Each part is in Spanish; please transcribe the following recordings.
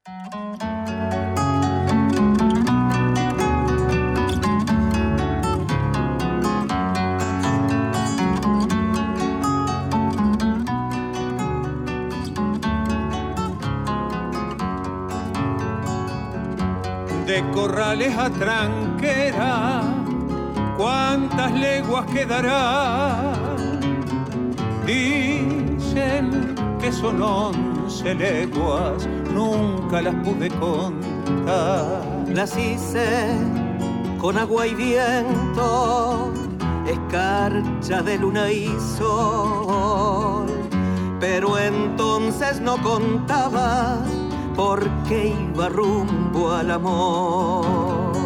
De Corrales a Tranquera, ¿cuántas leguas quedarán? Dicen que son 11 leguas, nunca las pude contar. Las hice con agua y viento, escarcha de luna y sol, pero entonces no contaba porque iba rumbo al amor.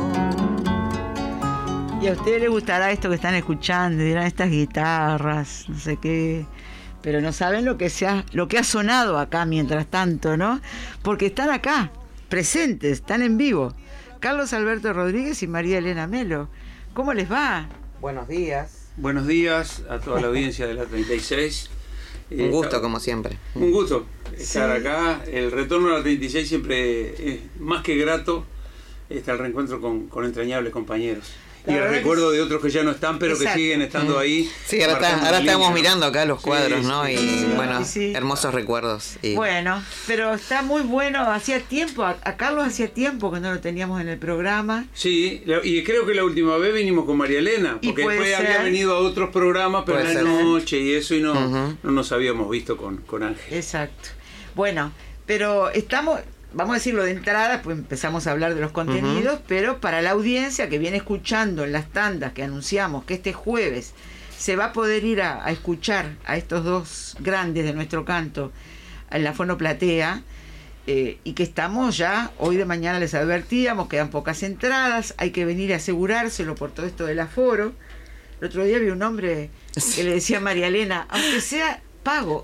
Y a ustedes les gustará esto que están escuchando, dirán estas guitarras, no sé qué, pero no saben lo que ha sonado acá mientras tanto, ¿no? Porque están acá, presentes, están en vivo. Carlos Alberto Rodríguez y María Elena Melo. ¿Cómo les va? Buenos días. Buenos días a toda la audiencia de la 36. Un gusto, como siempre. Un gusto estar acá. El retorno a la 36 siempre es más que grato. Está el reencuentro con entrañables compañeros. Y el recuerdo de otros que ya no están, pero que siguen estando ahí. Sí, ahora estamos mirando acá los cuadros, ¿no? Sí, y bueno, hermosos recuerdos. Y... Bueno, pero está muy bueno. Hacía tiempo, a Carlos hacía tiempo que no lo teníamos en el programa. Sí, y creo que la última vez vinimos con María Elena, porque después había venido a otros programas, pero en la noche y eso, y no nos habíamos visto con Ángel. Exacto. Bueno, pero estamos... Vamos a decirlo de entrada, pues empezamos a hablar de los contenidos, pero para la audiencia que viene escuchando en las tandas que anunciamos que este jueves se va a poder ir a escuchar a estos dos grandes de nuestro canto en la Fonoplatea, y que estamos ya, hoy de mañana les advertíamos, quedan pocas entradas, hay que venir a asegurárselo por todo esto del aforo. El otro día vi un hombre que le decía a María Elena, aunque sea... pago.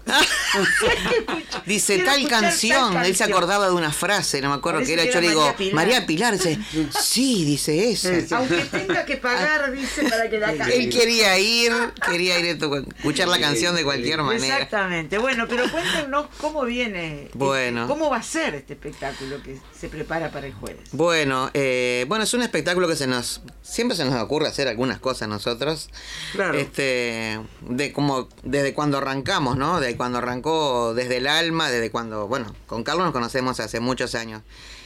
Dice tal canción. Él se acordaba de una frase, no me acuerdo qué era. Yo le digo, María Pilar. Dice, sí, dice esa. Aunque tenga que pagar, dice, para que la cante. Él quería ir a escuchar la canción de cualquier manera. Exactamente. Bueno, pero cuéntenos cómo viene, cómo va a ser este espectáculo que se prepara para el jueves. Bueno, es un espectáculo que siempre se nos ocurre hacer algunas cosas nosotros. Claro. Desde cuando arrancamos, ¿no? De cuando arrancó Desde el Alma, desde cuando, con Carlos nos conocemos hace muchos años.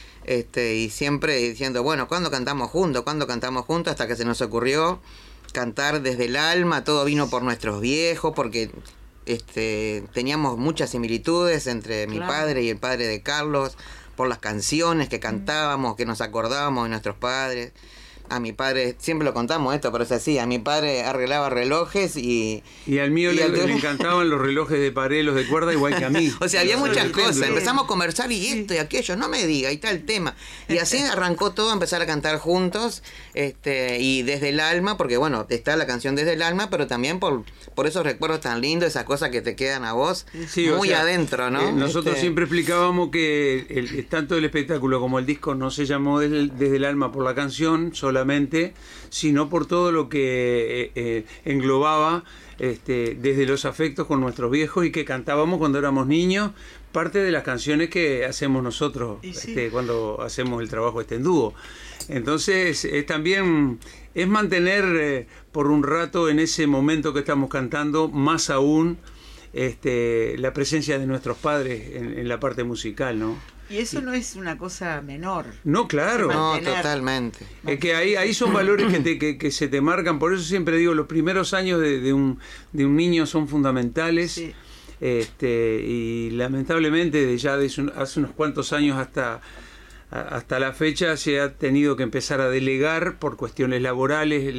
Y siempre diciendo, ¿cuándo cantamos juntos? ¿Cuándo cantamos juntos? Hasta que se nos ocurrió cantar Desde el Alma. Todo vino por nuestros viejos, porque teníamos muchas similitudes entre mi padre y el padre de Carlos, por las canciones que cantábamos, que nos acordábamos de nuestros padres. A mi padre, siempre lo contamos esto, pero es así, a mi padre arreglaba relojes y al mío le encantaban los relojes de pared, los de cuerda, igual que a mí. O sea, había muchas cosas. Empezamos a conversar y esto y aquello, no me diga, y tal tema. Y así arrancó todo a empezar a cantar juntos, y Desde el Alma, porque está la canción Desde el Alma, pero también por esos recuerdos tan lindos, esas cosas que te quedan a vos muy adentro, ¿no? Nosotros siempre explicábamos que tanto el espectáculo como el disco no se llamó Desde el Alma por la canción solamente, sino por todo lo que englobaba desde los afectos con nuestros viejos y que cantábamos cuando éramos niños, parte de las canciones que hacemos nosotros cuando hacemos el trabajo en dúo. Entonces también es mantener por un rato en ese momento que estamos cantando, más aún la presencia de nuestros padres en la parte musical, ¿no? Y eso no es una cosa menor. No, claro. No, totalmente. Es que ahí son valores que se te marcan. Por eso siempre digo, los primeros años de un niño son fundamentales. Sí. Y lamentablemente hace unos cuantos años hasta la fecha se ha tenido que empezar a delegar por cuestiones laborales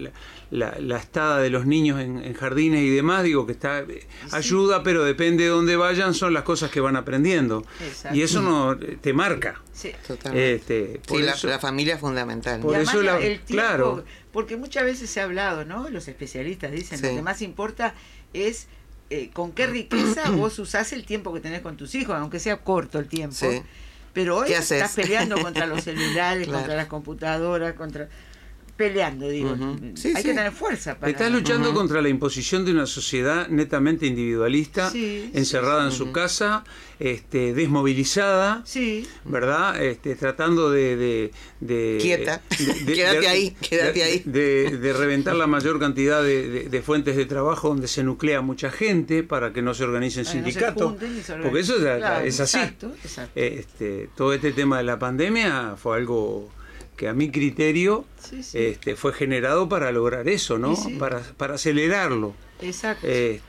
la estada de los niños en jardines y demás. Digo que ayuda, pero depende de dónde vayan, son las cosas que van aprendiendo. Exacto. Y eso no te marca. Sí, totalmente. La familia es fundamental. Por eso el tiempo, porque muchas veces se ha hablado, ¿no? Los especialistas dicen lo que más importa es con qué riqueza vos usás el tiempo que tenés con tus hijos, aunque sea corto el tiempo. Sí. Pero hoy estás peleando contra los celulares, contra las computadoras, peleando, digo. Sí, hay que tener fuerza para... Estás luchando contra la imposición de una sociedad netamente individualista, encerrada en su casa, desmovilizada, ¿verdad? Tratando de quieta, quédate ahí. De reventar la mayor cantidad de fuentes de trabajo donde se nuclea mucha gente para que no se organicen sindicatos, porque eso es así. Exacto. Todo este tema de la pandemia fue algo que a mi criterio fue generado para lograr eso, ¿no? Para acelerarlo. Exacto.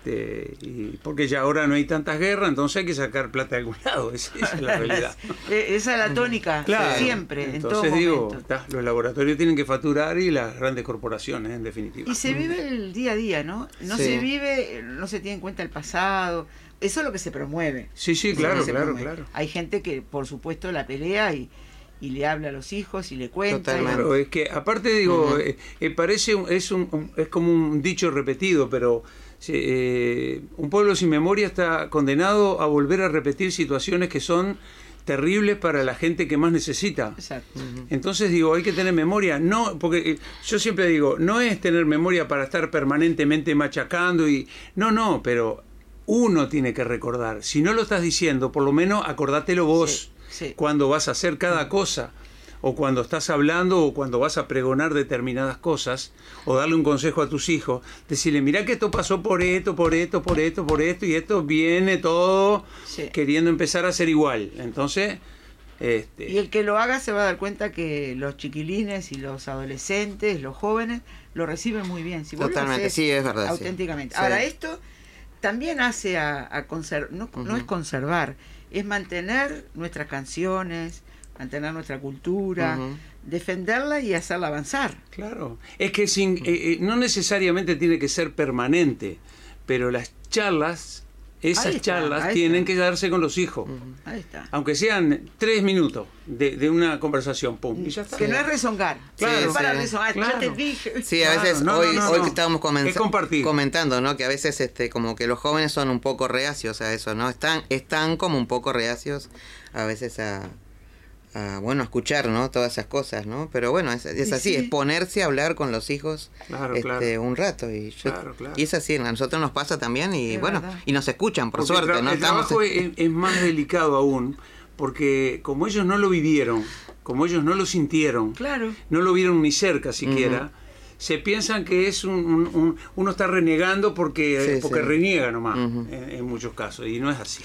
Y porque ya ahora no hay tantas guerras, entonces hay que sacar plata de algún lado. Esa es la realidad. Esa es la tónica, siempre, entonces, en todo momento. Los laboratorios tienen que facturar y las grandes corporaciones, en definitiva. Y se vive el día a día, ¿no? No se tiene en cuenta el pasado. Eso es lo que se promueve. Sí, claro. Hay gente que, por supuesto, la pelea y le habla a los hijos y le cuenta. Claro, es que aparte digo, es como un dicho repetido, pero un pueblo sin memoria está condenado a volver a repetir situaciones que son terribles para la gente que más necesita. Exacto. Entonces digo, hay que tener memoria, no, porque yo siempre digo, no es tener memoria para estar permanentemente machacando no, pero uno tiene que recordar. Si no lo estás diciendo, por lo menos acordátelo vos. Cuando vas a hacer cada cosa, o cuando estás hablando, o cuando vas a pregonar determinadas cosas, o darle un consejo a tus hijos, decirle, mirá que esto pasó por esto, y esto viene todo queriendo empezar a ser igual. Entonces... Y el que lo haga se va a dar cuenta que los chiquilines y los adolescentes, los jóvenes, lo reciben muy bien. Si totalmente, sí, es verdad. Auténticamente. Ahora, esto también hace a conservar, no es conservar, es mantener nuestras canciones, mantener nuestra cultura, defenderla y hacerla avanzar. Claro, es que no necesariamente tiene que ser permanente, pero las charlas, charlas tienen que darse con los hijos. Ahí está. Aunque sean 3 minutos de una conversación, pum, y ya está. Que no es rezongar. Claro, para rezongar, ya te dije. Sí, a veces hoy que estábamos comentando, ¿no? Que a veces como que los jóvenes son un poco reacios a eso, ¿no? Están como un poco reacios a veces a escuchar, ¿no? Todas esas cosas, ¿no? Pero bueno, es así, es ponerse a hablar con los hijos un rato. Y es así, a nosotros nos pasa también y y nos escuchan, por suerte, ¿no? El trabajo es más delicado aún, porque como ellos no lo vivieron, como ellos no lo sintieron, no lo vieron ni cerca siquiera, se piensan que es uno está renegando porque reniega nomás, en muchos casos, y no es así.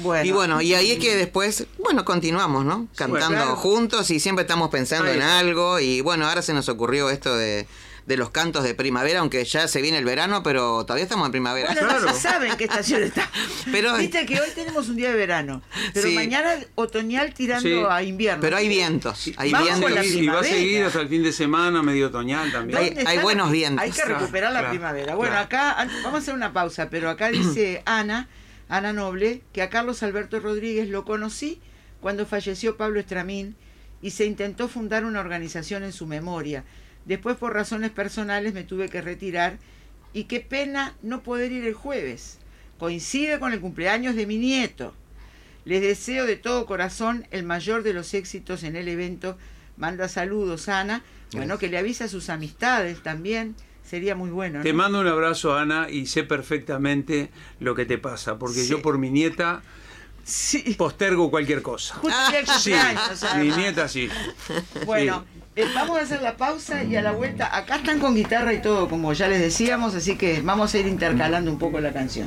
Y ahí es que después, continuamos, ¿no? Cantando juntos y siempre estamos pensando en algo, y ahora se nos ocurrió esto de los cantos de primavera, aunque ya se viene el verano, pero todavía estamos en primavera. No saben qué estación está. Pero viste que hoy tenemos un día de verano, pero mañana otoñal tirando a invierno. Pero hay vientos. Y va a seguir hasta el fin de semana, medio otoñal también. Hay buenos vientos. Hay que recuperar la primavera. Bueno, acá vamos a hacer una pausa, pero acá dice Ana Noble, que a Carlos Alberto Rodríguez lo conocí cuando falleció Pablo Estramín y se intentó fundar una organización en su memoria. Después, por razones personales, me tuve que retirar y qué pena no poder ir el jueves. Coincide con el cumpleaños de mi nieto. Les deseo de todo corazón el mayor de los éxitos en el evento. Manda saludos, Ana. Bueno, que le avise a sus amistades también. Sería muy bueno, ¿no? Te mando un abrazo, Ana, y sé perfectamente lo que te pasa, porque yo por mi nieta postergo cualquier cosa. Mi nieta sí. Bueno. Vamos a hacer la pausa y a la vuelta, acá están con guitarra y todo, como ya les decíamos, así que vamos a ir intercalando un poco la canción.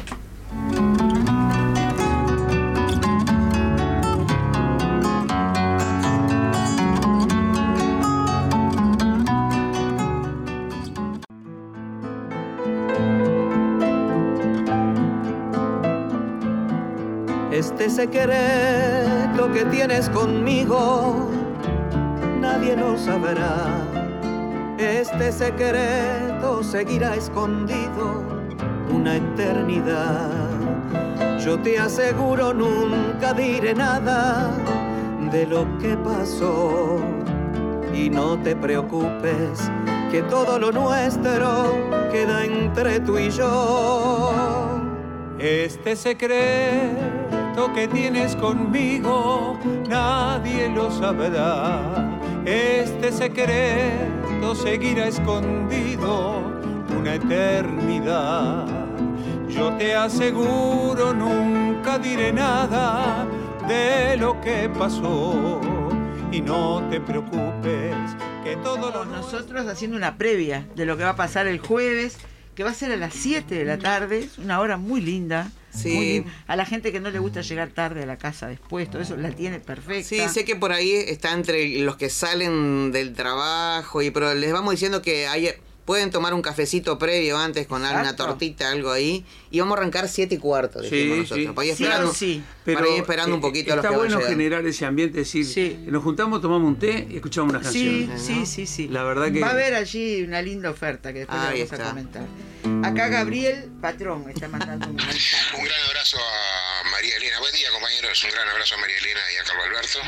Este secreto que tienes conmigo nadie lo sabrá. Este secreto seguirá escondido una eternidad. Yo te aseguro nunca diré nada de lo que pasó. Y no te preocupes que todo lo nuestro queda entre tú y yo. Este secreto que tienes conmigo nadie lo sabrá. Este secreto secreto seguirá escondido una eternidad. Yo te aseguro, nunca diré nada de lo que pasó. Y no te preocupes, que todo lo... Nosotros haciendo una previa de lo que va a pasar el jueves, que va a ser a las 7 de la tarde, es una hora muy linda. Sí. Muy linda. A la gente que no le gusta llegar tarde a la casa después, todo eso la tiene perfecta. Sí, sé que por ahí está entre los que salen del trabajo, pero les vamos diciendo que pueden tomar un cafecito previo antes con una tortita, algo ahí. Y vamos a arrancar 7:15, decimos nosotros. Para ir esperando, para ir esperando un poquito a los que está van bueno llegando. generar ese ambiente, es decir, nos juntamos, tomamos un té y escuchamos una canción. Sí. La verdad que... Va a haber allí una linda oferta que después le vamos a comentar. Acá Gabriel Patrón está mandando un mensaje. Un gran abrazo a María Elena. Buen día, compañeros. Un gran abrazo a María Elena y a Carlos Alberto.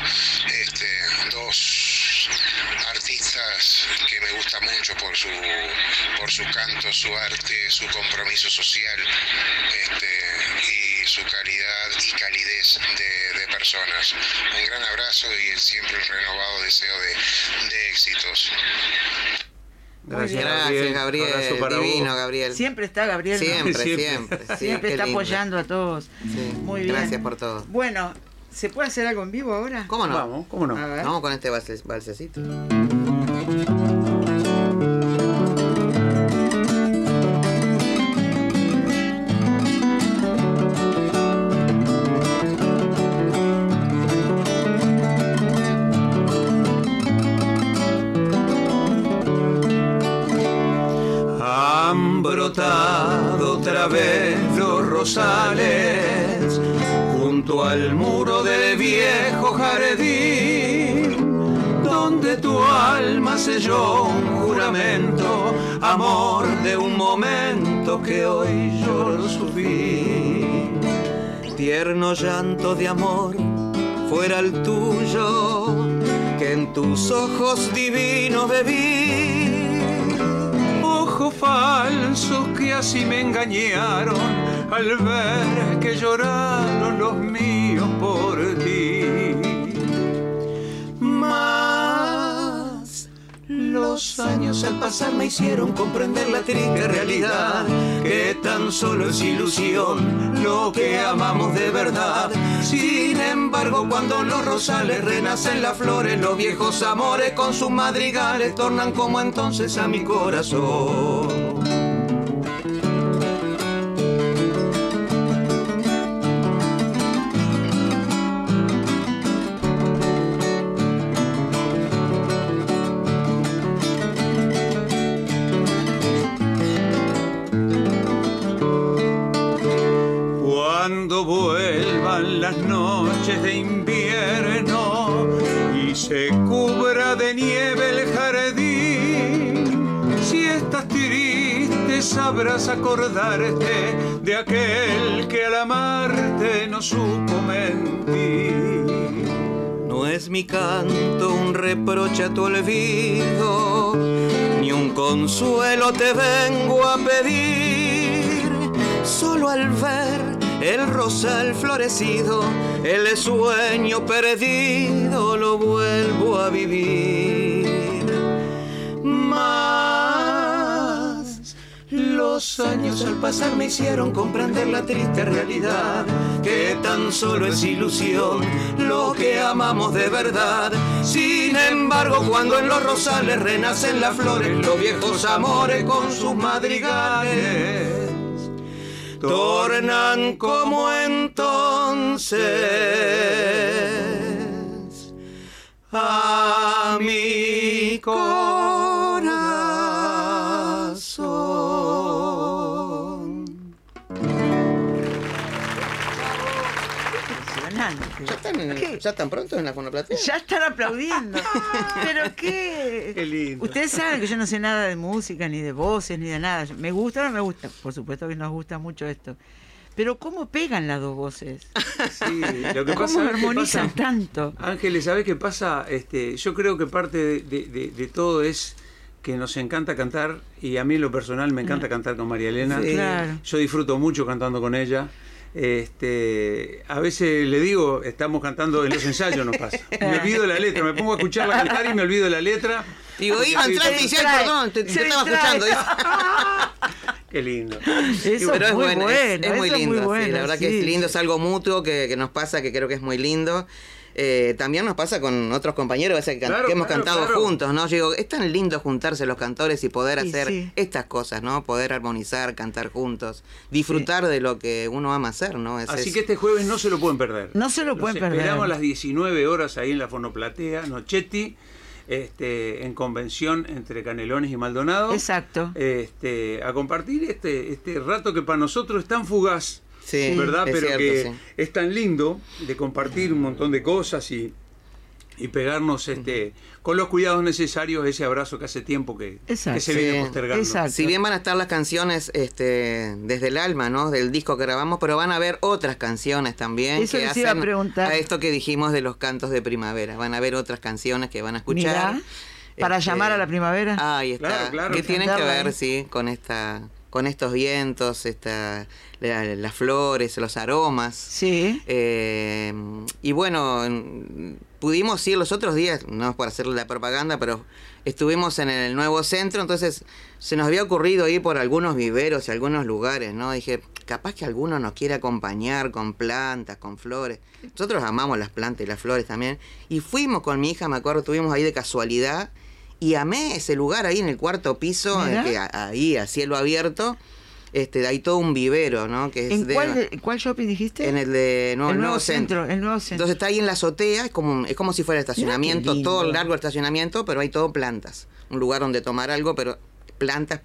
Dos artistas que me gustan mucho por su canto, su arte, su compromiso social, y su calidad y calidez de personas. Un gran abrazo y siempre el renovado deseo de éxitos. Gracias, Gabriel. Divino, Gabriel. Siempre está Gabriel. Siempre está apoyando a todos. Sí. Muy bien. Gracias por todo. Bueno, ¿se puede hacer algo en vivo ahora? ¿Cómo no? Vamos, ¿cómo no? Vamos con este balsecito. Han brotado otra vez los rosales junto al muro del viejo jardín, donde tu alma selló un juramento, amor de un momento que hoy lloro su fin. Tierno llanto de amor fuera el tuyo, que en tus ojos divinos bebí. Ojos falsos que así me engañaron al ver que lloraron los míos por ti. Mas los años al pasar me hicieron comprender la triste realidad, que tan solo es ilusión lo que amamos de verdad. Sin embargo, cuando los rosales renacen las flores, los viejos amores con sus madrigales tornan como entonces a mi corazón. Cuando vuelvan las noches de invierno y se cubra de nieve el jardín, si estás triste sabrás acordarte de aquel que al amarte no supo mentir. No es mi canto un reproche a tu olvido, ni un consuelo te vengo a pedir. Solo al ver el rosal florecido, el sueño perdido lo vuelvo a vivir. Mas los años al pasar me hicieron comprender la triste realidad, que tan solo es ilusión lo que amamos de verdad. Sin embargo, cuando en los rosales renacen las flores, los viejos amores con sus madrigales tornan como entonces a mi corazón. Impresionante. ¿Ya están prontos en la fonoplatea? Ya están aplaudiendo. Pero qué... Qué lindo. Ustedes saben que yo no sé nada de música, ni de voces, ni de nada. ¿Me gusta o no me gusta? Por supuesto que nos gusta mucho esto. Pero ¿cómo pegan las dos voces? Sí, lo que ¿Cómo pasa, armonizan tanto? Ángeles, ¿sabés qué pasa? Yo creo que parte de todo es que nos encanta cantar, y a mí en lo personal me encanta cantar con María Elena. Sí. Claro. Yo disfruto mucho cantando con ella. A veces le digo, estamos cantando en los ensayos, nos pasa. Me olvido la letra, me pongo a escucharla cantar y me olvido la letra. Digo, Iba, entraste y ya, perdón, te estaba escuchando. Qué lindo. Eso pero es muy bueno, bueno. es muy lindo, bueno, sí, la verdad que es lindo, es algo mutuo que nos pasa, que creo que es muy lindo. También nos pasa con otros compañeros a veces que hemos cantado juntos, ¿no? Yo digo, es tan lindo juntarse los cantores y poder hacer estas cosas, ¿no? Poder armonizar, cantar juntos, disfrutar de lo que uno ama hacer, ¿no? Así que este jueves no se lo pueden perder. No se lo pueden perder. Esperamos a las 19 horas ahí en la Fonoplatea, Nochetti, en convención entre Canelones y Maldonado. Exacto. A compartir este rato que para nosotros es tan fugaz. Sí, ¿verdad? es Pero cierto, que es tan lindo de compartir un montón de cosas y pegarnos con los cuidados necesarios ese abrazo que hace tiempo que se viene postergando. Exacto. Si bien van a estar las canciones desde el alma, ¿no? Del disco que grabamos, pero van a haber otras canciones también. Eso que les iba a preguntar. a esto que dijimos de los cantos de primavera. Van a haber otras canciones que van a escuchar. Mirá, para llamar a la primavera. Ahí está. Claro, que tienen que ver, ahí. sí, con estos vientos, las flores, los aromas. Sí. Y bueno, pudimos ir los otros días, no es por hacerle la propaganda, pero estuvimos en el nuevo centro, entonces se nos había ocurrido ir por algunos viveros y algunos lugares, ¿no? Dije, capaz que alguno nos quiere acompañar con plantas, con flores. Nosotros amamos las plantas y las flores también. Y fuimos con mi hija, me acuerdo, estuvimos ahí de casualidad. Y amé ese lugar ahí en el cuarto piso, ahí a cielo abierto, hay todo un vivero, ¿no? Que es ¿En cuál shopping dijiste? En el de nuevo centro. El nuevo centro. Entonces está ahí en la azotea, es como si fuera estacionamiento, Mirá qué todo lindo. largo estacionamiento, pero hay todo plantas. Un lugar donde tomar algo, pero plantas,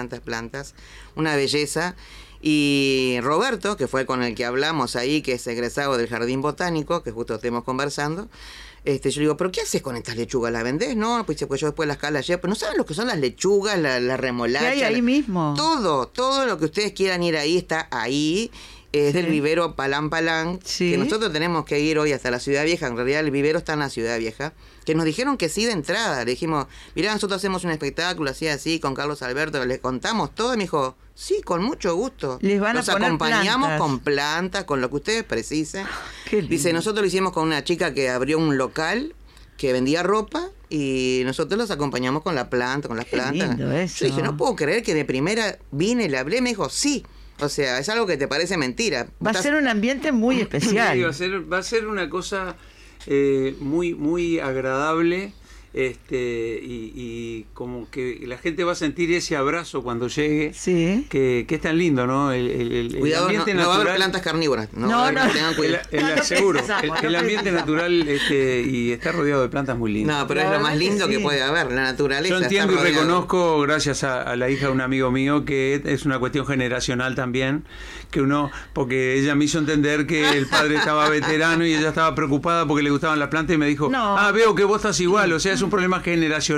una belleza. Y Roberto, que fue con el que hablamos ahí, que es egresado del Jardín Botánico, que justo estemos conversando, yo le digo, ¿pero qué haces con estas lechugas? ¿Las vendés? No, pues yo después las calas ayer. Pero no saben lo que son las lechugas, la remolacha. ¿Qué hay ahí mismo? Todo lo que ustedes quieran ir ahí está ahí. Es del vivero Palán Palán, que nosotros tenemos que ir hoy hasta la Ciudad Vieja. En realidad el vivero está en la Ciudad Vieja. Que nos dijeron que sí de entrada. Le dijimos, mirá, nosotros hacemos un espectáculo así, con Carlos Alberto. Les contamos todo y me dijo, sí, con mucho gusto. Les van a Los poner acompañamos plantas. con plantas, con lo que ustedes precisen. Qué lindo. Dice, nosotros lo hicimos con una chica que abrió un local que vendía ropa y nosotros los acompañamos con la planta, con las plantas. Lindo eso. Yo dije, no puedo creer que de primera vine, le hablé, me dijo, sí. O sea, es algo que te parece mentira. Va a ser un ambiente muy especial. Sí, va a ser una cosa muy, muy agradable. Y como que la gente va a sentir ese abrazo cuando llegue, que es tan lindo, ¿no? Cuidado, ambiente no natural, va a haber plantas carnívoras. No. Tengan cuidado. Seguro, el ambiente natural y está rodeado de plantas muy lindas. No, pero es lo más lindo que puede haber, la naturaleza. Yo entiendo y está rodeado. reconozco, gracias a la hija de un amigo mío, que es una cuestión generacional también, porque ella me hizo entender que el padre estaba veterano y ella estaba preocupada porque le gustaban las plantas y me dijo, veo que vos estás igual, o sea, es un problema generacional.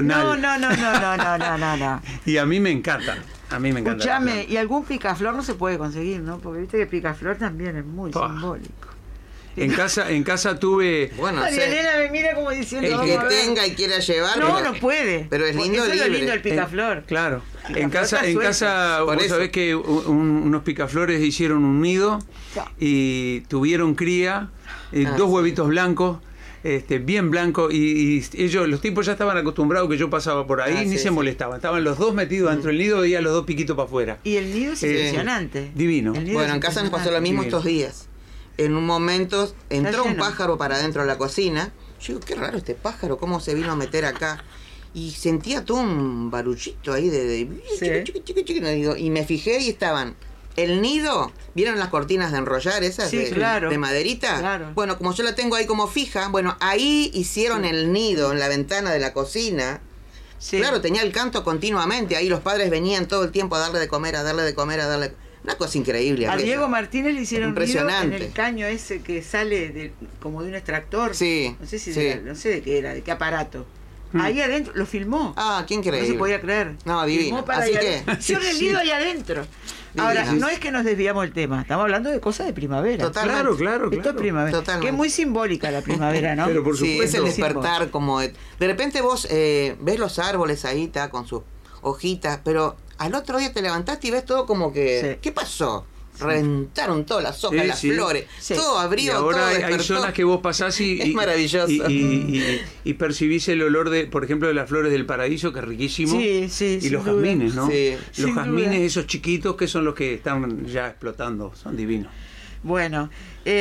No. Y a mí me encanta. Escuchame, y algún picaflor no se puede conseguir, ¿no? Porque viste que picaflor también es muy simbólico. En casa tuve... Bueno, Elena me mira como diciendo... el que tenga y quiera llevar... No puede. Pero es lindo, eso es lo libre. lindo el picaflor. Claro. Picaflor En casa vos sabés que unos picaflores hicieron un nido y tuvieron cría, 2 huevitos blancos, bien blancos, y ellos, los tipos ya estaban acostumbrados que yo pasaba por ahí, ni se molestaban. Estaban los dos metidos dentro del nido y a los dos piquitos para afuera. Y el nido es impresionante. Divino. Bueno, en casa nos pasó lo mismo estos días. En un momento entró un pájaro para adentro de la cocina. Yo digo, qué raro este pájaro, cómo se vino a meter acá. Y sentía todo un baruchito ahí chiqui, y me fijé y estaban el nido. ¿Vieron las cortinas de enrollar esas de maderita? Claro. Bueno, como yo la tengo ahí como fija, bueno, ahí hicieron el nido en la ventana de la cocina. Claro, tenía el canto continuamente. Ahí los padres venían todo el tiempo a darle de comer, a darle de comer, a darle... Una cosa increíble. A Diego Martínez le hicieron impresionante en el caño ese que sale como de un extractor. Sí. No sé si no sé de qué era, de qué aparato. Ahí adentro, lo filmó. Ah, qué increíble. No se podía creer. No, divino. Así que... Hicieron el nido ahí adentro. Ahora, no es que nos desviamos del tema, estamos hablando de cosas de primavera. Totalmente. Claro. Esto es primavera. Totalmente. Que es muy simbólica la primavera, ¿no? Pero por supuesto. Sí, es el despertar como... De repente vos ves los árboles ahí, con sus hojitas, pero al otro día te levantaste y ves todo como que... ¿Qué pasó? reventaron todas las hojas, las flores, todo abrió, y ahora todo hay zonas que vos pasás y es maravilloso. Y percibís el olor de, por ejemplo, de las flores del paraíso, que es riquísimo. Y los jazmines, ¿no? Sí. Los jazmines, esos chiquitos, que son los que están ya explotando, son divinos. Bueno,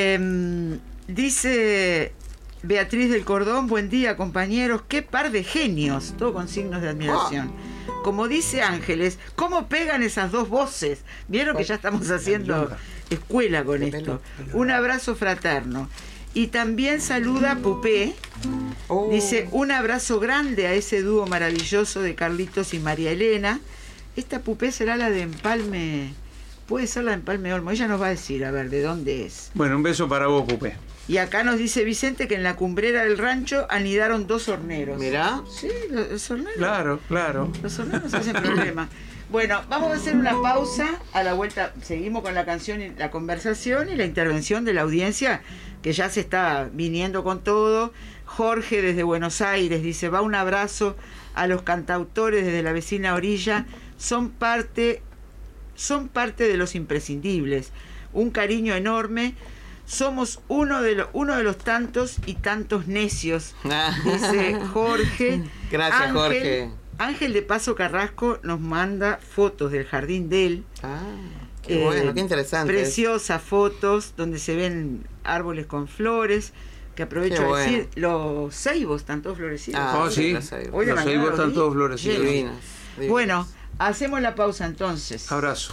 dice Beatriz del Cordón, buen día compañeros, qué par de genios, todo con signos de admiración. Como dice Ángeles, ¿cómo pegan esas dos voces? Vieron que ya estamos haciendo escuela con esto. Un abrazo fraterno. Y también saluda a Pupé. Dice, un abrazo grande a ese dúo maravilloso de Carlitos y María Elena. Esta Pupé será la de Empalme, puede ser la de Empalme Olmo. Ella nos va a decir, a ver, de dónde es. Bueno, un beso para vos, Pupé. Y acá nos dice Vicente que en la cumbrera del rancho anidaron 2 horneros. ¿Mirá? Sí, los horneros. Claro. Los horneros hacen problema. Bueno, vamos a hacer una pausa. A la vuelta seguimos con la canción y la conversación y la intervención de la audiencia, que ya se está viniendo con todo. Jorge desde Buenos Aires dice, va un abrazo a los cantautores desde la vecina orilla. Son parte de los imprescindibles. Un cariño enorme. Somos uno de los tantos y tantos necios, dice Jorge. Gracias, Jorge. Ángel de Paso Carrasco nos manda fotos del jardín de él. Qué bueno, qué interesante. Preciosas fotos donde se ven árboles con flores, que aprovecho a decir, los ceibos están todos florecidos. Sí, los ceibos están todos florecidos. Divinos. Bueno, hacemos la pausa entonces. Abrazo.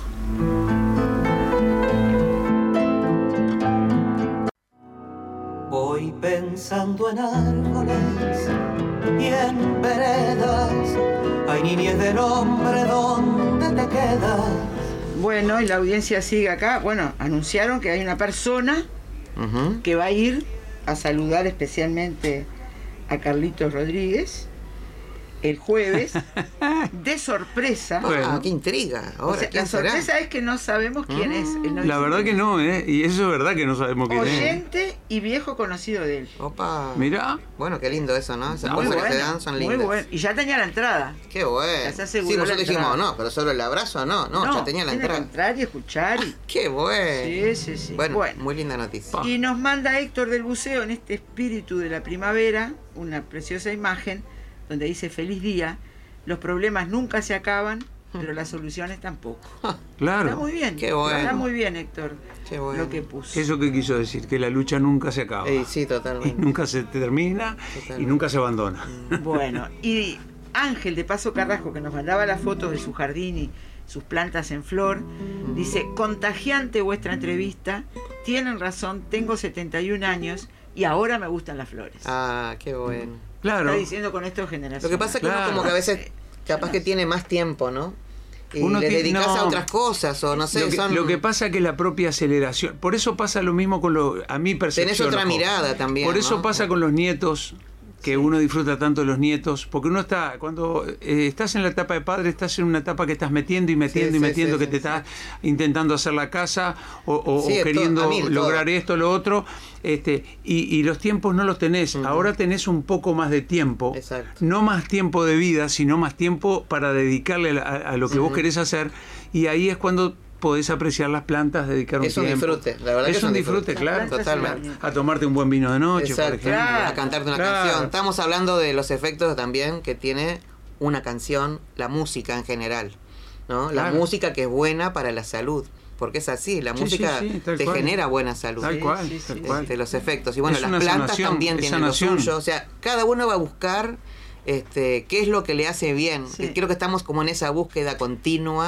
Voy pensando en árboles y en veredas. Ay, niñez del hombre, ¿dónde te quedas? Bueno, y la audiencia sigue acá. Bueno, anunciaron que hay una persona que va a ir a saludar especialmente a Carlitos Rodríguez el jueves, de sorpresa. ¡Qué intriga! Ahora, o sea, la sorpresa es que no sabemos quién es. La verdad que no, y eso es verdad que no sabemos quién es. Oyente y viejo conocido de él. Opa. Mirá. Bueno, qué lindo eso, ¿no? Esas cosas que se dan son lindas. Muy bueno. Y ya tenía la entrada. Qué bueno. Sí, nosotros dijimos, no, pero solo el abrazo, no, ya tenía la entrada. Entrar y escuchar. Qué bueno. Sí. Bueno, muy linda noticia. Y nos manda Héctor del Buceo en este espíritu de la primavera, una preciosa imagen donde dice feliz día, los problemas nunca se acaban, pero las soluciones tampoco. Claro. Está muy bien. Qué bueno. Está muy bien, Héctor. Qué bueno. Lo que puso. ¿Eso qué quiso decir? Que la lucha nunca se acaba. Sí, totalmente. Y nunca se termina. Totalmente. Y nunca se abandona. Bueno, y Ángel de Paso Carrasco, que nos mandaba las fotos de su jardín y sus plantas en flor, dice, contagiante vuestra entrevista, tienen razón, tengo 71 años y ahora me gustan las flores. Qué bueno. Claro. Está diciendo con esto generación. Lo que pasa es que uno como que a veces capaz que tiene más tiempo, ¿no? Y uno le dedicas a otras cosas o no sé. Lo que pasa es que la propia aceleración, por eso pasa lo mismo con a mi percepción. Tenés otra mirada también. Por eso pasa con los nietos, que uno disfruta tanto de los nietos, porque uno está, cuando estás en la etapa de padre, estás en una etapa que estás metiendo, que te estás intentando hacer la casa o queriendo lograr esto, lo otro, y los tiempos no los tenés. Ahora tenés un poco más de tiempo, no más tiempo de vida, sino más tiempo para dedicarle a lo que vos querés hacer, y ahí es cuando podés apreciar las plantas, dedicar un tiempo. Es un disfrute, la verdad. Es un disfrute, claro. Totalmente. A tomarte un buen vino de noche, por ejemplo. A cantarte una canción. Estamos hablando de los efectos también que tiene una canción, la música en general, ¿no? La música que es buena para la salud. Porque es así, la música te genera buena salud. Tal cual. Los efectos. Y bueno, las plantas también tienen lo suyo. O sea, cada uno va a buscar qué es lo que le hace bien. Creo que estamos como en esa búsqueda continua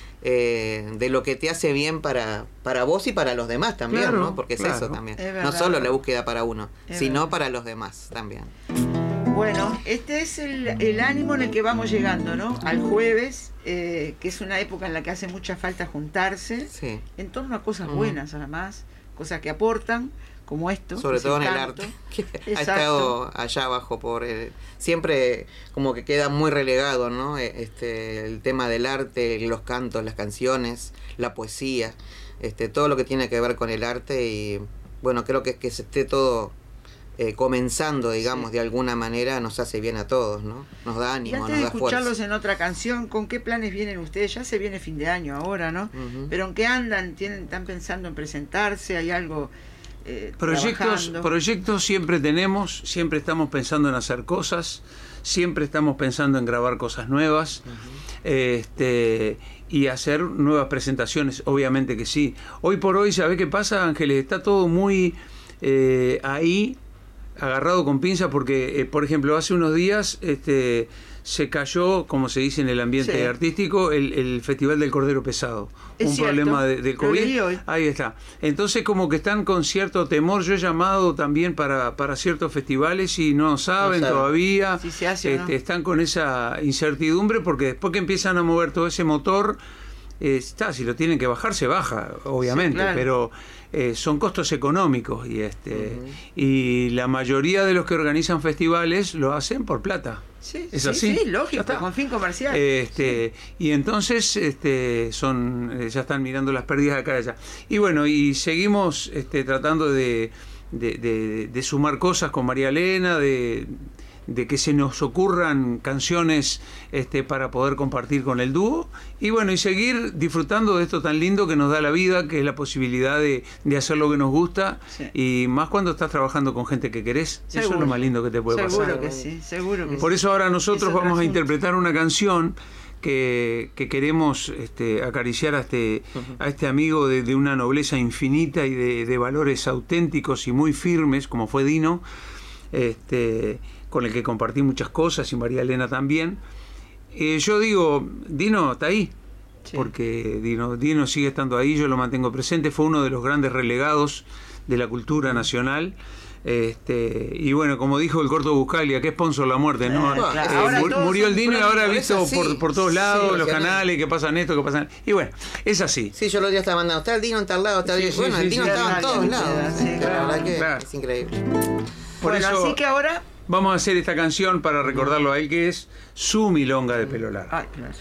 de lo que te hace bien para vos y para los demás también, ¿no? Porque es eso también. No solo la búsqueda para uno, sino para los demás también. Bueno, este es el ánimo en el que vamos llegando, ¿no? Al jueves, que es una época en la que hace mucha falta juntarse en torno a cosas buenas, además, cosas que aportan, como esto. Sobre todo en el arte, que ha estado allá abajo siempre como que queda muy relegado, ¿no? El tema del arte, los cantos, las canciones, la poesía, todo lo que tiene que ver con el arte, y bueno, creo que se esté todo comenzando, digamos, de alguna manera, nos hace bien a todos, ¿no? Nos da ánimo, y antes nos de da fuerza. escucharlos en otra canción, ¿con qué planes vienen ustedes? Ya se viene fin de año ahora, ¿no? Pero ¿en qué andan? ¿Están pensando en presentarse? ¿Hay algo Proyectos siempre tenemos, siempre estamos pensando en hacer cosas, siempre estamos pensando en grabar cosas nuevas, y hacer nuevas presentaciones, obviamente que sí. Hoy por hoy, ¿sabés qué pasa, Ángeles? Está todo muy ahí, agarrado con pinza, porque, por ejemplo, hace unos días se cayó, como se dice en el ambiente artístico, el Festival del Cordero Pesado. Es un cierto, problema del COVID. hoy. Ahí está. Entonces, como que están con cierto temor. Yo he llamado también para ciertos festivales y no saben todavía. Si se hace o no. Están con esa incertidumbre, porque después que empiezan a mover todo ese motor, si lo tienen que bajar, se baja, obviamente, claro. pero son costos económicos y la mayoría de los que organizan festivales lo hacen por plata. Sí, ¿Es así? Sí, lógico, con fin comercial. Y entonces ya están mirando las pérdidas acá y allá. Y bueno, y seguimos tratando de sumar cosas con María Elena, de que se nos ocurran canciones para poder compartir con el dúo, y bueno, y seguir disfrutando de esto tan lindo que nos da la vida, que es la posibilidad de hacer lo que nos gusta, y más cuando estás trabajando con gente que querés. Seguro. Eso es lo más lindo que te puede pasar. Seguro que sí, seguro que Por eso ahora nosotros vamos a interpretar una canción que queremos acariciar a este amigo de una nobleza infinita y de valores auténticos y muy firmes, como fue Dino, con el que compartí muchas cosas, y María Elena también. Yo digo, Dino está ahí, porque Dino sigue estando ahí, yo lo mantengo presente, fue uno de los grandes relegados de la cultura nacional. Y bueno, como dijo el Corto Buscalia, que sponsor la muerte, ¿no? Murió el Dino y ahora visto por todos lados, los canales, que pasan esto, que pasan. Y bueno, es así. Sí, yo los días estaba mandando, está el Dino en tal lado, está el Dino estaba en todos lados. La verdad que es increíble. Por eso, así que ahora vamos a hacer esta canción para recordarlo a él, que es su milonga de pelo largo. Ay, claro.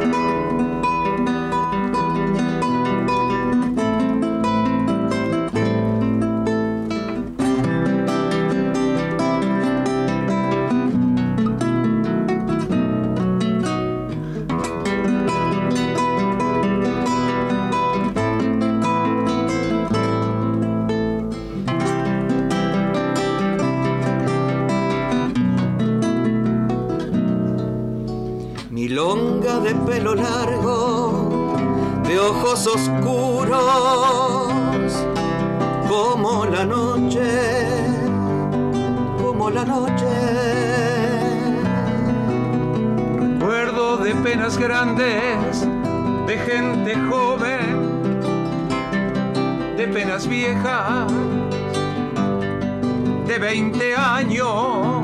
Milonga de pelo largo, de ojos oscuros, como la noche, como la noche. Recuerdo de penas grandes, de gente joven, de penas viejas, de 20 años.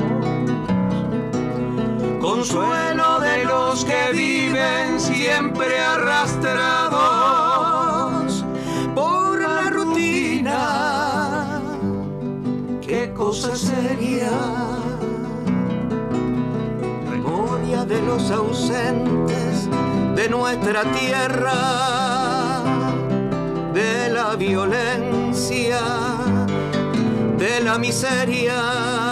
Consuelo de los que viven siempre arrastrados por la rutina. Qué cosa seria, memoria de los ausentes de nuestra tierra, de la violencia, de la miseria.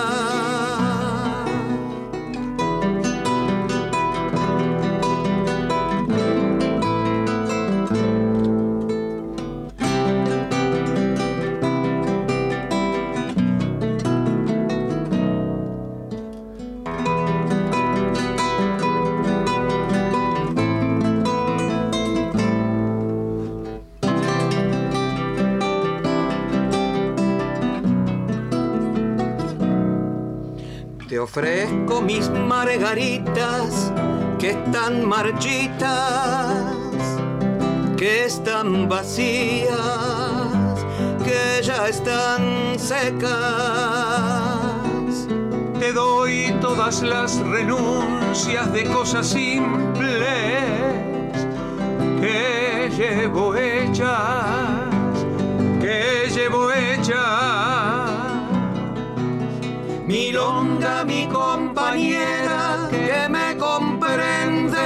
Te ofrezco mis margaritas que están marchitas, que están vacías, que ya están secas. Te doy todas las renuncias de cosas simples que llevo hechas, Milonga, mi compañera, que me comprendes,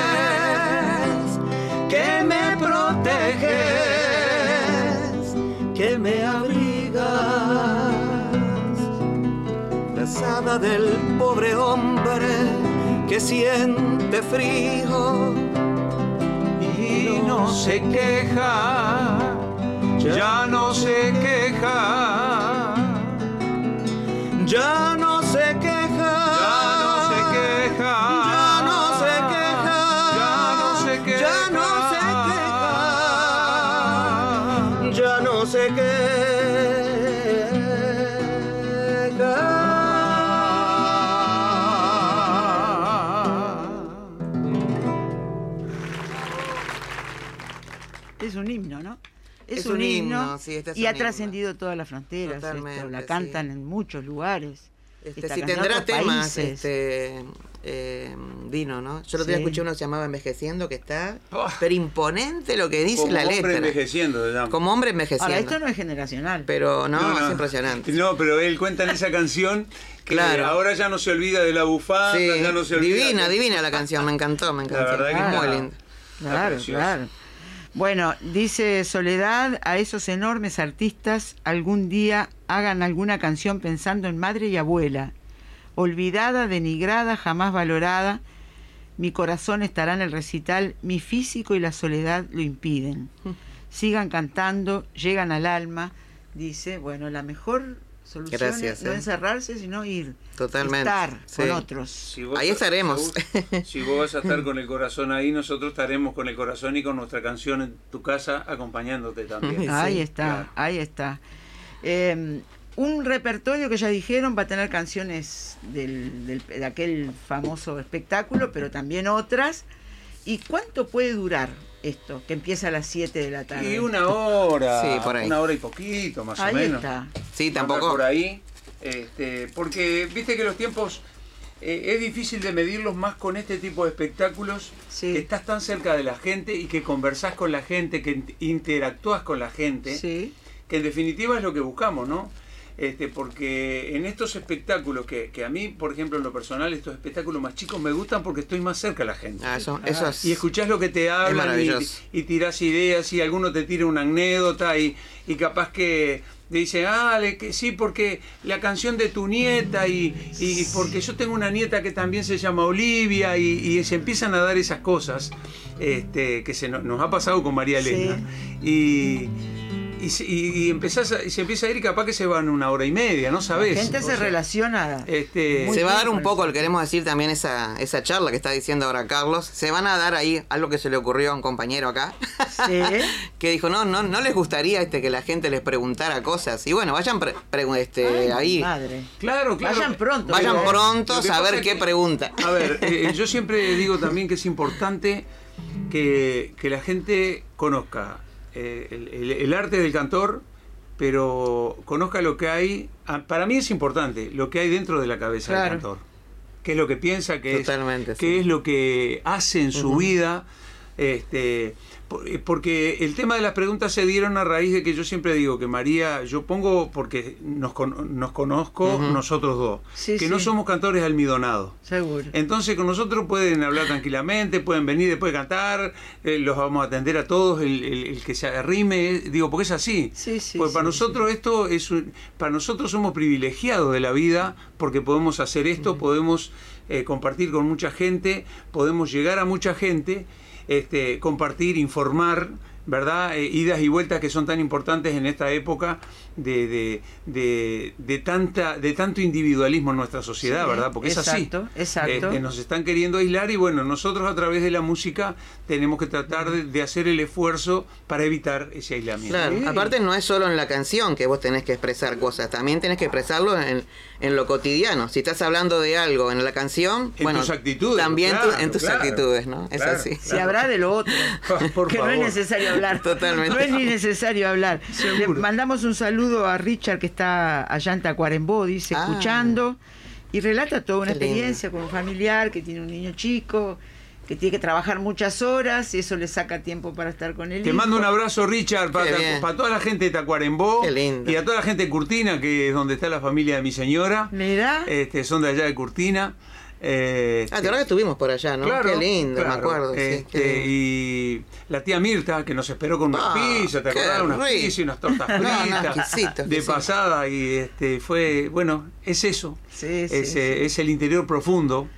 que me proteges, que me abrigas. soledad del pobre hombre que siente frío y no se queja, ya no se queja, ya no se queja, ya no se queja, ya no se queja, ya no se queja, ya no se queja. Es un himno, ¿no? Es un himno, sí, este es y un ha himno. trascendido todas las fronteras. Totalmente, La cantan sí. en muchos lugares. Si Esta canción en tendrá otros temas, países. Dino, ¿no? Yo el otro día Sí. escuché uno que se llamaba Envejeciendo, que está Oh. pero imponente lo que dice como la hombre letra. envejeciendo, se llama. Como hombre envejeciendo. Ahora, esto no es generacional. Pero no, es impresionante. No, pero él cuenta en esa canción que Claro. ahora ya no se olvida de la bufanda, Sí, ya no se olvida. divina, divina la canción, me encantó, me encantó. verdad que Claro. Muy linda. Claro, precioso. claro. Bueno, dice Soledad, a esos enormes artistas algún día hagan alguna canción pensando en madre y abuela. Olvidada, denigrada, jamás valorada, mi corazón estará en el recital, mi físico y la soledad lo impiden. Sigan cantando, llegan al alma, dice, bueno, la mejor solución Gracias, es no encerrarse, sino ir, Totalmente, estar sí. con otros. Si vos- Ahí estaremos. Si vos vas a estar con el corazón ahí, nosotros estaremos con el corazón y con nuestra canción en tu casa acompañándote también. Sí, Ahí está, claro. ahí está. Un repertorio que ya dijeron va a tener canciones de aquel famoso espectáculo, pero también otras. ¿Y cuánto puede durar esto? Que empieza a las 7 de la tarde. Y una hora, Sí, por ahí. una hora y poquito, más Ahí o menos. está. Sí, Anda tampoco. por ahí, porque viste que los tiempos es difícil de medirlos más con este tipo de espectáculos, Sí. que estás tan cerca de la gente y que conversás con la gente, que interactúas con la gente, Sí. que en definitiva es lo que buscamos, ¿no? Porque en estos espectáculos, que a mí, por ejemplo, en lo personal, estos espectáculos más chicos me gustan porque estoy más cerca de la gente. Ah, eso es. Y escuchás lo que te hablan maravilloso. y tirás ideas y alguno te tira una anécdota y capaz que te dice, que sí, porque la canción de tu nieta y porque yo tengo una nieta que también se llama Olivia y se empiezan a dar esas cosas que nos ha pasado con María Elena. Y se empieza a ir y capaz que se van una hora y media, ¿no sabés? La gente O se sea, relaciona. Muy Se va a dar bien un con poco, eso. queremos decir también esa charla que está diciendo ahora Carlos. Se van a dar ahí algo que se le ocurrió a un compañero acá. Sí. Que dijo, no les gustaría que la gente les preguntara cosas. Y bueno, vayan Ay, ahí. Madre. Claro. Vayan pronto. Vayan pero, pronto Lo que a pasa ver es qué que- pregunta. A ver, yo siempre digo también que es importante que la gente conozca el arte del cantor, pero conozca lo que hay. Para mí es importante lo que hay dentro de la cabeza Claro. del cantor. Qué es lo que piensa, Totalmente, sí. qué es lo que hace en su vida. Porque el tema de las preguntas se dieron a raíz de que yo siempre digo que María, yo pongo porque nos conozco nosotros dos, Sí, que sí. no somos cantores almidonados. Seguro. Entonces con nosotros pueden hablar tranquilamente, pueden venir después de cantar, los vamos a atender a todos, el que se arrime, digo, porque es así. Sí, sí, Porque para sí, nosotros esto es para nosotros somos privilegiados de la vida porque podemos hacer esto, podemos compartir con mucha gente, podemos llegar a mucha gente, compartir, informar, ¿verdad? Idas y vueltas que son tan importantes en esta época de tanto individualismo en nuestra sociedad, Sí, ¿verdad? Porque exacto, es así. exacto. Nos están queriendo aislar y bueno, nosotros a través de la música tenemos que tratar de hacer el esfuerzo para evitar ese aislamiento. Claro, Sí. aparte no es solo en la canción que vos tenés que expresar cosas, también tenés que expresarlo en lo cotidiano. Si estás hablando de algo en la canción, En tus actitudes, también claro, en tus claro, actitudes, ¿no? Es claro. así. Se habrá de lo otro. Por que favor. no es necesario hablar. Totalmente. No es ni necesario hablar. Seguro. Le mandamos un saludo a Richard, que está allá en Tacuarembó, dice, Ah. escuchando, y relata toda una Qué lindo. experiencia con un familiar que tiene un niño chico, que tiene que trabajar muchas horas, y eso le saca tiempo para estar con él. Te mando un abrazo, Richard, Qué bien. para toda la gente de Tacuarembó Qué lindo. y a toda la gente de Curtina, que es donde está la familia de mi señora. Mirá. Son de allá de Curtina. de verdad que estuvimos por allá, ¿no? Claro, qué lindo, claro. me acuerdo. Sí, Y la tía Mirta, que nos esperó con unas pizzas, ¿te acordás? Unas pizzas y unas tortas fritas exquisitos, de sí. pasada. Y fue, bueno, es eso. Sí, Es el interior profundo,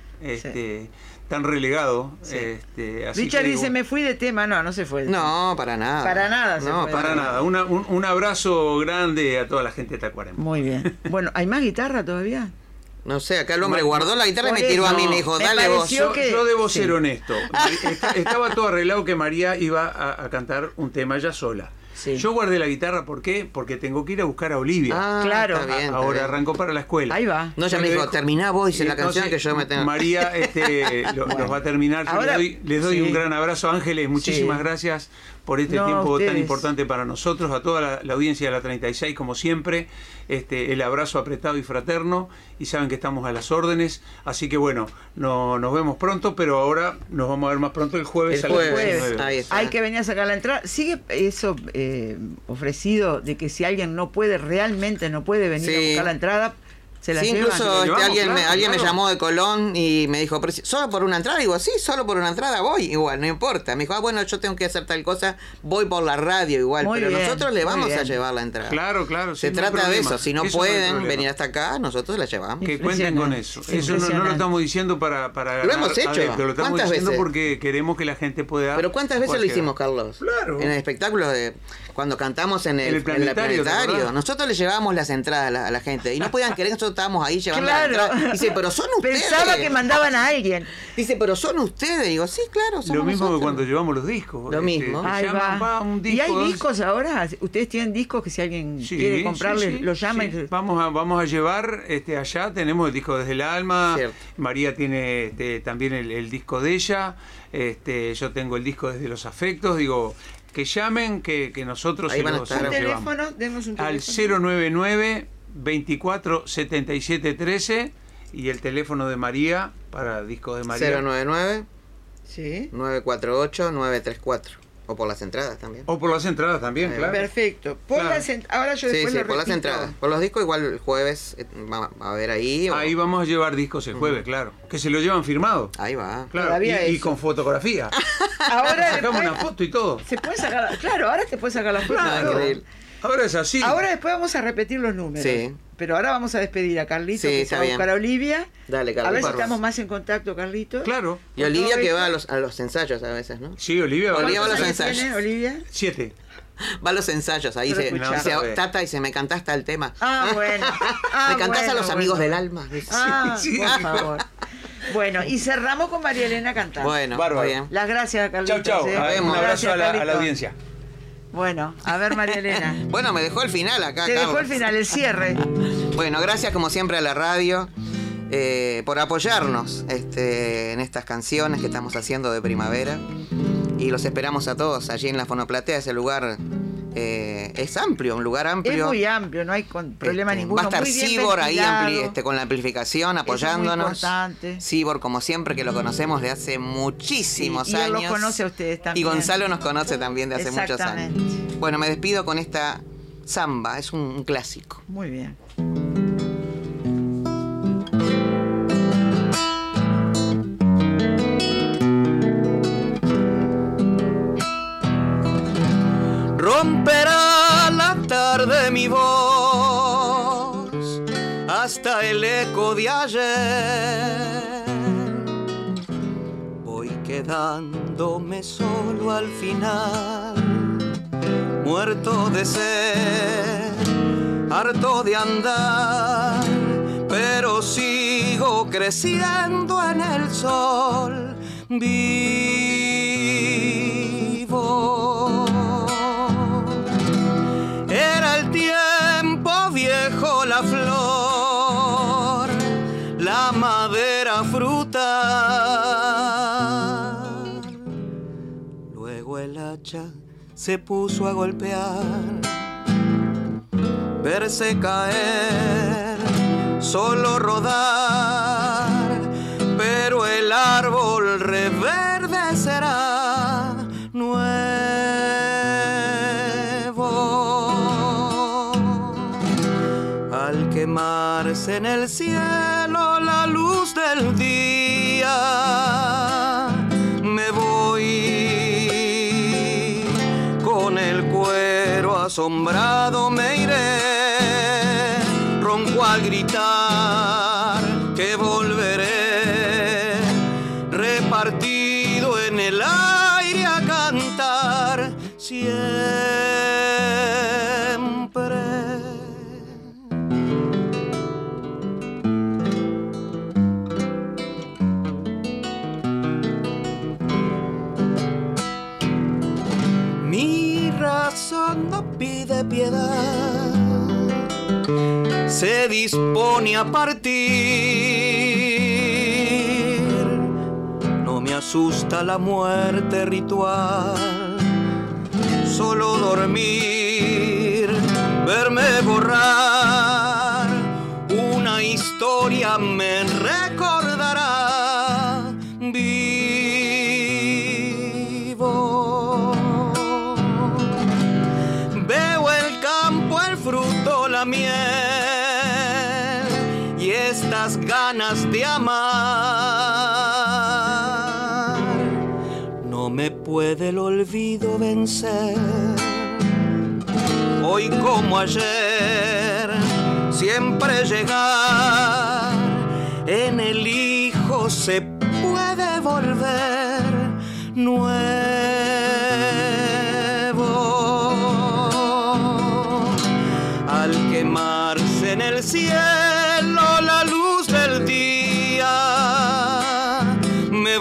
tan relegado. Sí. Así Richard que dice, me fui de tema. No se fue de tema. No, para nada. Para nada se No, fue. para nada. Un abrazo grande a toda la gente de Tacuarembó. Muy bien. Bueno, ¿hay más guitarra todavía? No sé, acá el hombre guardó la guitarra y me Por tiró a eso, mí, me dijo, me dale vos. pareció que- Yo debo sí. ser honesto. Estaba todo arreglado que María iba a cantar un tema ella sola. Sí. Yo guardé la guitarra, ¿por qué? Porque tengo que ir a buscar a Olivia. Ah, Claro. está bien, está Ahora bien. arrancó para la escuela. Ahí va. No, ya me Yo le dijo, dejo- terminá vos, dice Y la canción entonces, que yo me tengo. María los va a terminar. Yo Ahora- les doy sí. un gran abrazo, Ángeles. Muchísimas Sí. gracias por este No, tiempo tan ustedes. importante para nosotros, a toda la audiencia de la 36, como siempre. El abrazo apretado y fraterno. Y saben que estamos a las órdenes. Así que bueno, nos vemos pronto, pero ahora nos vamos a ver más pronto el jueves. El a las jueves, 19. ahí está. Hay que venir a sacar la entrada. ¿Sigue eso ofrecido de que si alguien realmente no puede venir a Sí. buscar la entrada, se la Sí, llevan? incluso llevamos, alguien claro. me llamó de Colón y me dijo, "Pero ¿solo por una entrada?" Digo, sí, solo por una entrada voy, igual, no importa. Me dijo, bueno, yo tengo que hacer tal cosa, voy por la radio igual, Muy pero bien, nosotros le muy vamos a bien. llevar la entrada. Claro, claro. Se sí, no hay trata de problema. eso, si no Eso hay pueden problema. venir hasta acá, nosotros la llevamos. Que cuenten con eso. Eso no lo estamos diciendo para Lo hemos hecho. pero lo estamos ¿Cuántas diciendo veces? porque queremos que la gente pueda. Pero ¿cuántas veces lo hicimos, Carlos? Claro. En el espectáculo de cuando cantamos en el Planetario, ¿te acordás? nosotros le llevábamos las entradas a la gente y no podían creer que nosotros estábamos ahí llevando Claro. las entradas. Dice, pero son ustedes. Pensaba que mandaban a alguien. Dice, pero son ustedes. Digo, sí, claro, somos Lo mismo nosotros. que cuando llevamos los discos. Lo mismo. Ahí llaman, va. un ¿Y hay disco, discos ahora? ¿Ustedes tienen discos que si alguien Sí, quiere comprarles, sí, los llama? sí. Y... Vamos a llevar allá, tenemos el disco Desde el Alma, Cierto. María tiene también el disco de ella, yo tengo el disco Desde los Afectos, digo, que llamen, que nosotros Ahí se van a los estar. ¿Un llevamos. teléfono? Demos un Al teléfono. 099 24 77 13 y el teléfono de María para discos de María. 099 Sí. 948 934. O por las entradas también. O por las entradas también, Ahí claro. Perfecto. Por Claro. ahora yo Sí, después sí, lo por las repito. entradas. Por los discos igual el jueves va a haber ahí. o- Ahí vamos a llevar discos el jueves, claro. Que se lo llevan firmado. Ahí va. Claro, Todavía y eso. con fotografía. Ahora Sacamos después una foto y todo. se puede sacar. Claro, ahora te puedes sacar la foto. Claro. Increíble. Ahora es así. Ahora después vamos a repetir los números. Sí. Pero ahora vamos a despedir a Carlito, Sí, que se está va a bien. buscar a Olivia. Dale, A Carlos. ver si Bárbaro. estamos más en contacto, Carlito. Claro. Y Olivia Todo que va esto. a los ensayos a veces, ¿no? Sí, Olivia. Olivia va a los ¿Cuántos años ensayos. tiene, Olivia? 7. Va a los ensayos, ahí Pero dice, escuchá. Tata, dice, me cantaste el tema. Ah, bueno. Ah, me cantás bueno, a los bueno. amigos del alma. Dice. Ah, Sí, sí. por favor. Bueno, y cerramos con María Elena cantando. Bueno, Bárbaro. está bien. Las gracias, Carlitos. Chau, chau. ¿eh? Un vemos. abrazo Gracias, a la Carlitos. audiencia. Bueno, a ver, María Elena. Bueno, me dejó el final acá, Te dejó Carlos. el final, el cierre. Bueno, gracias como siempre a la radio por apoyarnos en estas canciones que estamos haciendo de primavera. Y los esperamos a todos allí en la Fonoplatea. Ese lugar es amplio, un lugar amplio. Es muy amplio, no hay problema ninguno. Va a estar muy bien Cibor ahí ventilado. con la amplificación Eso es muy apoyándonos. importante. Cibor, como siempre, que lo conocemos de hace muchísimos Sí, y él años. los conoce a ustedes también. Y Gonzalo nos conoce también de hace muchos años. Exactamente. Bueno, me despido con esta samba, es un clásico. Muy bien. Romperá la tarde mi voz hasta el eco de ayer. Voy quedándome solo al final, muerto de sed, harto de andar, pero sigo creciendo en el sol. Vivo. Era el tiempo viejo, la flor, la madera frutal. Luego el hacha se puso a golpear, verse caer, solo rodar, pero el árbol reverdecerá nuevo. Al quemarse en el cielo la luz del día, asombrado me iré, ronco al gritar que volveré, repartido en el aire a cantar siempre. No pide piedad, se dispone a partir. No me asusta la muerte ritual, solo dormir, verme borrar. Una historia me recordará la miel y estas ganas de amar. No me puede el olvido vencer. Hoy como ayer, siempre llegar. En el hijo se puede volver nuevo. Al quemarse en el cielo la luz del día, me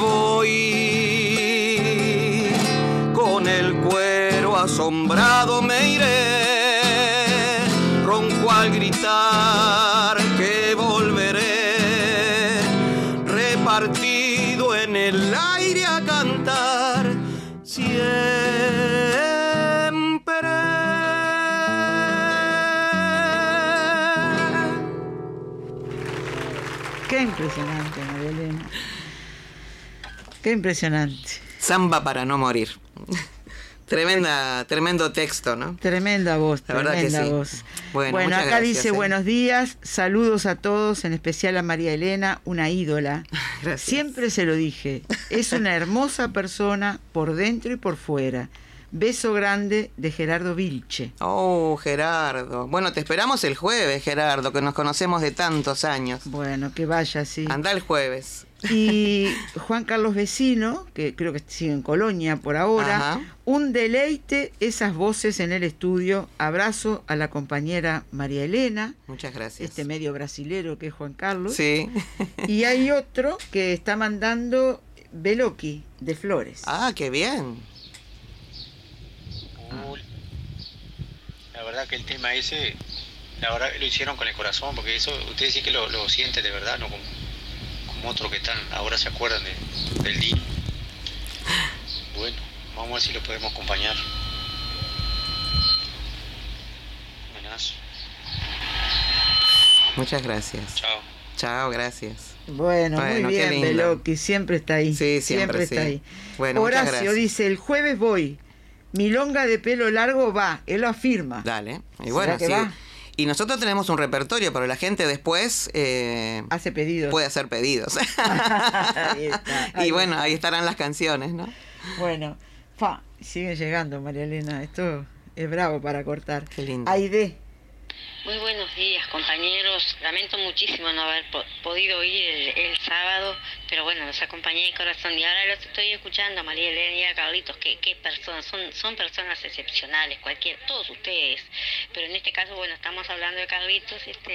voy con el cuero asombrado, me iré, ronco al gritar que volveré, repartido en el aire a cantar siempre. Qué impresionante, María Elena. Qué impresionante. Samba para no morir. Tremendo texto, ¿no? Tremenda voz, la verdad tremenda que sí. voz. Bueno, acá gracias, dice buenos días, saludos a todos, en especial a María Elena, una ídola. Gracias. Siempre se lo dije, es una hermosa persona por dentro y por fuera. Beso grande de Gerardo Vilche. Oh, Gerardo. Bueno, te esperamos el jueves, Gerardo, que nos conocemos de tantos años. Bueno, que vaya, sí. Anda el jueves. Y Juan Carlos Vecino, que creo que sigue en Colonia por ahora. Ajá. Un deleite esas voces en el estudio. Abrazo a la compañera María Elena. Muchas gracias. Este medio brasilero que es Juan Carlos. Sí. Y hay otro que está mandando Beloki de Flores. Ah, qué bien. La verdad que el tema ese, la verdad lo hicieron con el corazón, porque eso ustedes sí que lo sienten de verdad, no como otros que están, ahora se acuerdan del Dino. Bueno, vamos a ver si lo podemos acompañar. Buenas. Muchas gracias. Chao. Chao, gracias. Bueno, muy qué bien, lindo. Beloki, siempre está ahí. Sí, siempre está sí. ahí. Bueno, muchas Horacio gracias. dice, el jueves voy. Milonga de pelo largo va, él lo afirma. Dale. Y ¿Será bueno, que sí. va? Y nosotros tenemos un repertorio, pero la gente después Hace pedidos. puede hacer pedidos. Ahí está, Y bueno, ahí estarán las canciones, ¿no? Bueno, siguen llegando, María Elena. Esto es bravo para cortar. Qué lindo. Aide. Muy buenos días, compañeros. Lamento muchísimo no haber podido ir el sábado, pero bueno, los acompañé de corazón y ahora los estoy escuchando a María Elena y a Carlitos. Qué personas, son personas excepcionales, todos ustedes. Pero en este caso, bueno, estamos hablando de Carlitos,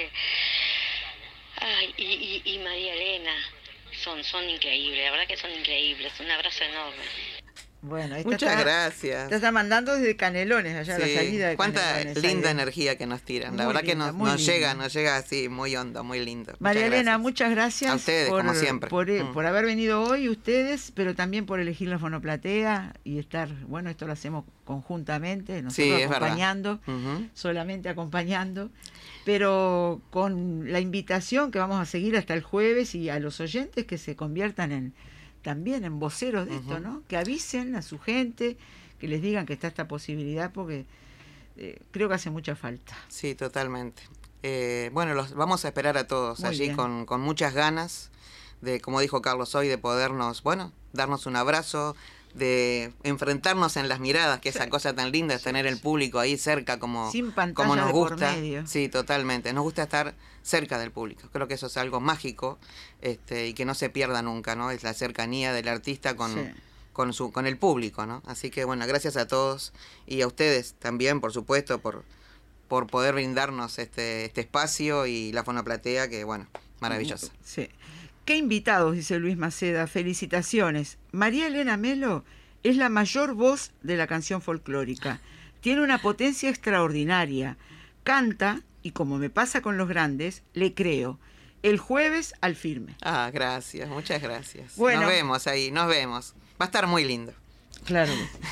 y María Elena. Son increíbles, la verdad que son increíbles. Un abrazo enorme. Bueno, Muchas gracias. Te está mandando desde Canelones, allá a la salida de cuánta Canelones. linda Aide. energía que nos tiran. La Muy verdad linda, que muy nos linda. llega así, muy hondo, muy lindo. María Muchas Elena, gracias. muchas gracias A ustedes, como siempre. por haber venido hoy, ustedes, pero también por elegir la fonoplatea y estar, bueno, esto lo hacemos conjuntamente, nosotros Sí, es acompañando, Ujú. solamente acompañando, pero con la invitación que vamos a seguir hasta el jueves y a los oyentes que se conviertan también en voceros de esto, ¿no? Que avisen a su gente, que les digan que está esta posibilidad, porque creo que hace mucha falta. Sí, totalmente. Bueno, los vamos a esperar a todos Muy allí bien. con muchas ganas de, como dijo Carlos hoy, de podernos, bueno, darnos un abrazo, enfrentarnos en las miradas, que esa cosa tan linda es tener el público ahí cerca como, sin pantalla como nos de gusta. por medio. Sí, totalmente. Nos gusta estar cerca del público. Creo que eso es algo mágico y que no se pierda nunca, ¿no? Es la cercanía del artista con el público, ¿no? Así que bueno, gracias a todos y a ustedes también, por supuesto, por poder brindarnos este espacio y la Fonoplatea, que bueno, maravillosa. Sí. Qué invitados, dice Luis Maceda. Felicitaciones. María Elena Melo es la mayor voz de la canción folclórica. Tiene una potencia extraordinaria. Canta, y como me pasa con los grandes, le creo. El jueves al firme. Ah, gracias, muchas gracias. Bueno. Nos vemos ahí, nos vemos. Va a estar muy lindo. Claro.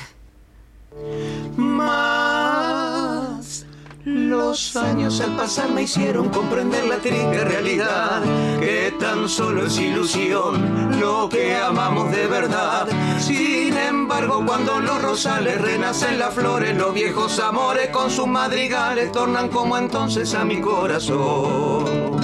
Más los años al pasar me hicieron comprender la triste realidad, que tan solo es ilusión lo que amamos de verdad. Sin embargo, cuando los rosales renacen las flores, los viejos amores con sus madrigales tornan como entonces a mi corazón.